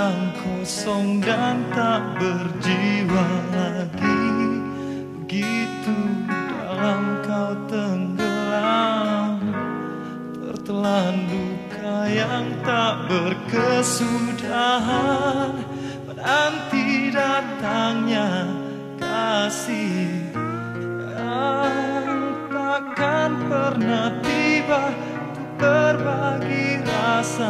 yang kosong dan tak berjiwa lagi. Begitu dalam kau tenggelam, tertelan duka yang tak berkesudahan, menanti datangnya kasih yang takkan pernah tiba untuk berbagi rasa.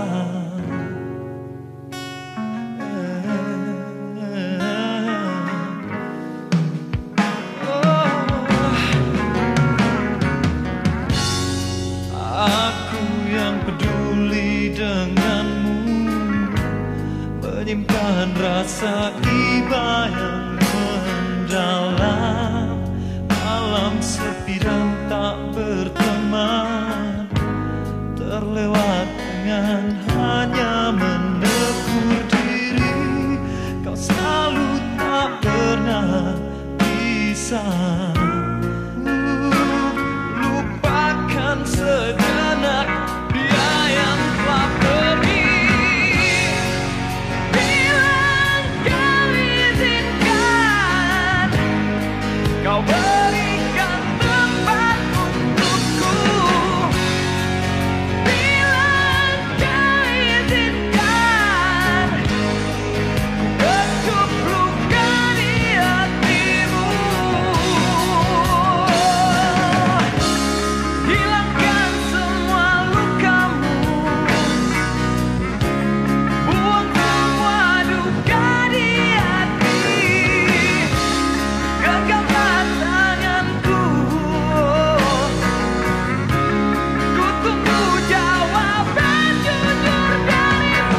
Aku yang peduli denganmu, menyimpan rasa iba yang mendalam. Malam sepi dan tak berteman, terlewat dengan hanya menegur diri. Kau selalu tak pernah bisa lupakan sejenak dia yang telah pergi. Bilang kau izinkan, kau berikan tempat untukku. Bilang kau izinkan, ku kecup luka di hatimu. Hilangkan semua lukamu, buang semua duka di hati. Genggamlah tanganku, ku tunggu jawaban jujur darimu.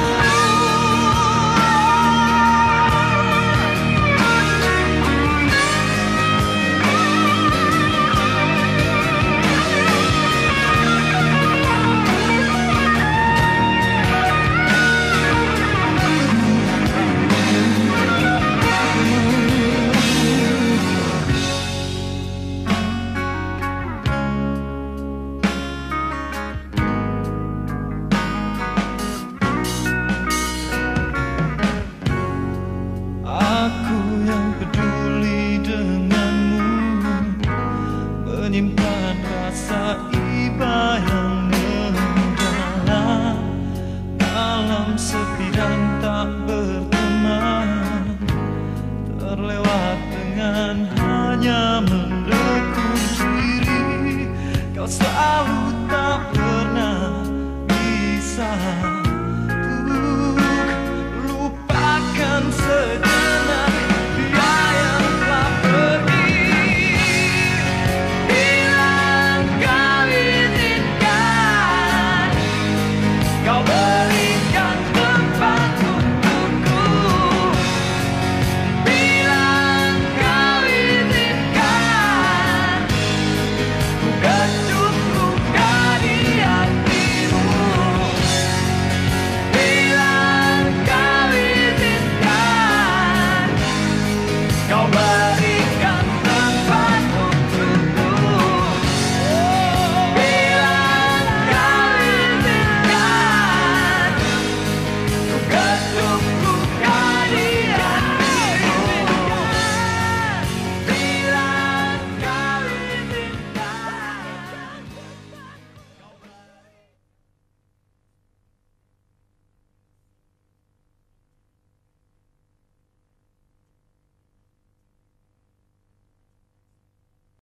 Aku yang peduli denganmu, menyimpan rasa iba yang mendalam. Malam sepi dan tak berteman, terlewat dengan hanya menegur diri. Kau selalu tak pernah bisa